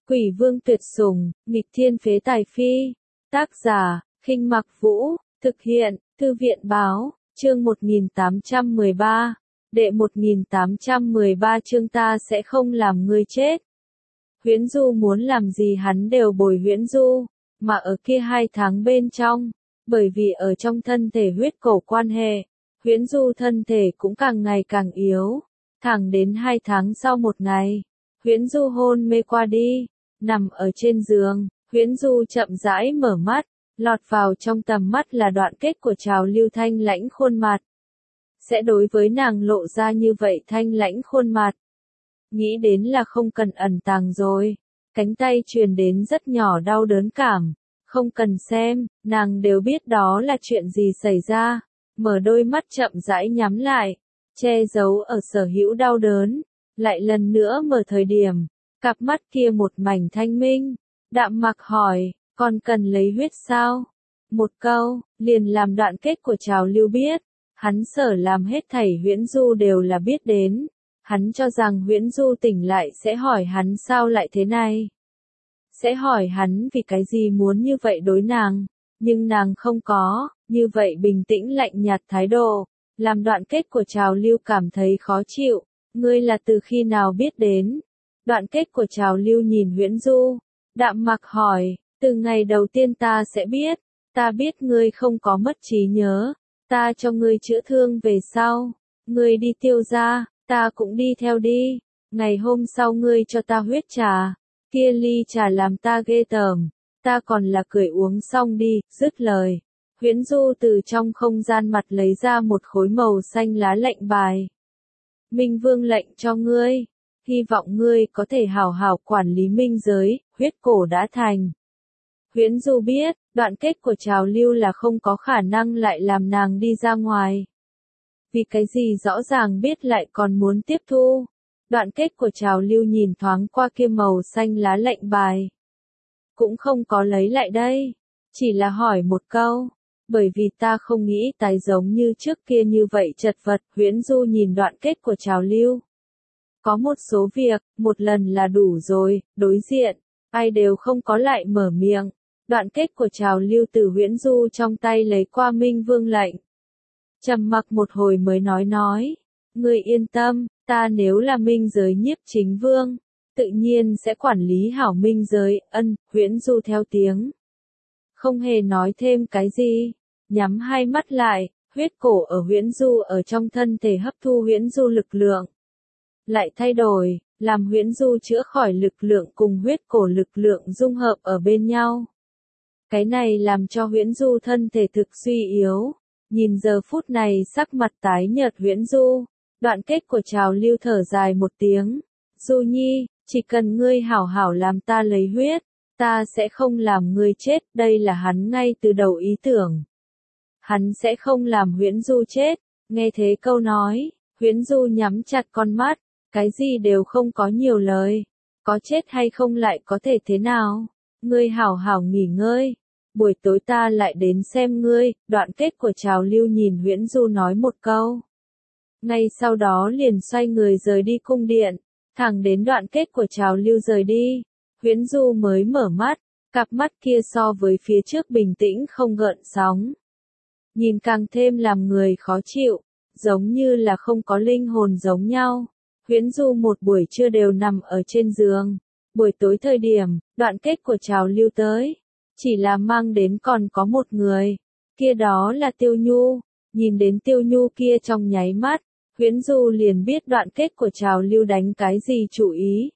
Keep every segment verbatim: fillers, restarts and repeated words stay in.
Quỷ vương tuyệt sủng, nghịch thiên phế tài phi. Tác giả, Khinh Mặc Vũ, thực hiện, Thư viện báo, chương một nghìn tám trăm mười ba. Đệ một nghìn tám trăm mười ba chương ta sẽ không làm ngươi chết. Huyễn Du muốn làm gì hắn đều bồi Huyễn Du, mà ở kia hai tháng bên trong, bởi vì ở trong thân thể huyết cổ quan hệ, Huyễn Du thân thể cũng càng ngày càng yếu, thẳng đến hai tháng sau một ngày, Huyễn Du hôn mê qua đi, nằm ở trên giường, Huyễn Du chậm rãi mở mắt, lọt vào trong tầm mắt là đoạn kết của Trào Lưu thanh lãnh khuôn mặt. Sẽ đối với nàng lộ ra như vậy thanh lãnh khuôn mặt. Nghĩ đến là không cần ẩn tàng rồi, cánh tay truyền đến rất nhỏ đau đớn cảm, không cần xem, nàng đều biết đó là chuyện gì xảy ra, mở đôi mắt chậm rãi nhắm lại, che giấu ở sở hữu đau đớn, lại lần nữa mở thời điểm, cặp mắt kia một mảnh thanh minh, đạm mặc hỏi, còn cần lấy huyết sao? Một câu, liền làm đoạn kết của Trào Lưu biết, hắn sở làm hết thảy Huyễn Du đều là biết đến. Hắn cho rằng Huyễn Du tỉnh lại sẽ hỏi hắn sao lại thế này. Sẽ hỏi hắn vì cái gì muốn như vậy đối nàng, nhưng nàng không có, như vậy bình tĩnh lạnh nhạt thái độ, làm đoạn kết của Trào Lưu cảm thấy khó chịu, ngươi là từ khi nào biết đến. Đoạn kết của Trào Lưu nhìn Huyễn Du, đạm mặc hỏi, từ ngày đầu tiên ta sẽ biết, ta biết ngươi không có mất trí nhớ, ta cho ngươi chữa thương về sau, ngươi đi Tiêu gia. Ta cũng đi theo đi, ngày hôm sau ngươi cho ta huyết trà, kia ly trà làm ta ghê tởm, ta còn là cười uống xong đi, dứt lời. Huyễn Du từ trong không gian mặt lấy ra một khối màu xanh lá lệnh bài. Minh Vương lệnh cho ngươi, hy vọng ngươi có thể hảo hảo quản lý minh giới, huyết cổ đã thành. Huyễn Du biết, đoạn kết của Trào Lưu là không có khả năng lại làm nàng đi ra ngoài. Vì cái gì rõ ràng biết lại còn muốn tiếp thu. Đoạn kết của Trào Lưu nhìn thoáng qua kia màu xanh lá lệnh bài. Cũng không có lấy lại đây. Chỉ là hỏi một câu. Bởi vì ta không nghĩ tái giống như trước kia như vậy chật vật. Huyễn Du nhìn đoạn kết của Trào Lưu. Có một số việc, một lần là đủ rồi, đối diện. Ai đều không có lại mở miệng. Đoạn kết của Trào Lưu từ Huyễn Du trong tay lấy qua Minh Vương lệnh. Trầm mặc một hồi mới nói nói, ngươi yên tâm, ta nếu là minh giới nhiếp chính vương, tự nhiên sẽ quản lý hảo minh giới, ân, Huyễn Du theo tiếng. Không hề nói thêm cái gì, nhắm hai mắt lại, huyết cổ ở Huyễn Du ở trong thân thể hấp thu Huyễn Du lực lượng. Lại thay đổi, làm Huyễn Du chữa khỏi lực lượng cùng huyết cổ lực lượng dung hợp ở bên nhau. Cái này làm cho Huyễn Du thân thể thực suy yếu. Nhìn giờ phút này sắc mặt tái nhợt Huyễn Du, đoạn kết của Trào Lưu thở dài một tiếng. Du Nhi, chỉ cần ngươi hảo hảo làm ta lấy huyết, ta sẽ không làm ngươi chết, đây là hắn ngay từ đầu ý tưởng. Hắn sẽ không làm Huyễn Du chết, nghe thế câu nói, Huyễn Du nhắm chặt con mắt, cái gì đều không có nhiều lời, có chết hay không lại có thể thế nào, ngươi hảo hảo nghỉ ngơi. Buổi tối ta lại đến xem ngươi, đoạn kết của Trào Lưu nhìn Huyễn Du nói một câu. Ngay sau đó liền xoay người rời đi cung điện, thẳng đến đoạn kết của Trào Lưu rời đi, Huyễn Du mới mở mắt, cặp mắt kia so với phía trước bình tĩnh không gợn sóng. Nhìn càng thêm làm người khó chịu, giống như là không có linh hồn giống nhau. Huyễn Du một buổi trưa đều nằm ở trên giường, buổi tối thời điểm, đoạn kết của Trào Lưu tới. Chỉ là mang đến còn có một người, kia đó là Tiêu Nhu, nhìn đến Tiêu Nhu kia trong nháy mắt, Huyễn Du liền biết đoạn kết của Trào Lưu đánh cái gì chủ ý.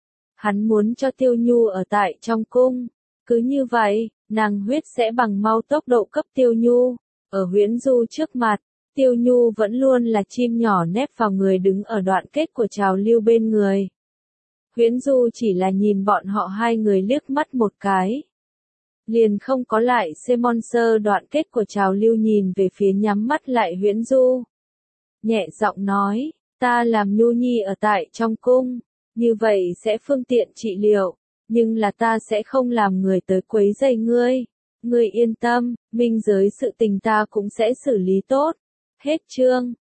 Hắn muốn cho Tiêu Nhu ở tại trong cung, cứ như vậy, nàng huyết sẽ bằng mau tốc độ cấp Tiêu Nhu, ở Huyễn Du trước mặt, Tiêu Nhu vẫn luôn là chim nhỏ nép vào người đứng ở đoạn kết của Trào Lưu bên người. Huyễn Du chỉ là nhìn bọn họ hai người liếc mắt một cái. Liền không có lại Semon sơ đoạn kết của Trào Lưu nhìn về phía nhắm mắt lại Huyễn Du. Nhẹ giọng nói, ta làm Nhu Nhi ở tại trong cung, như vậy sẽ phương tiện trị liệu, nhưng là ta sẽ không làm người tới quấy rầy ngươi. Ngươi yên tâm, minh giới sự tình ta cũng sẽ xử lý tốt. Hết chương.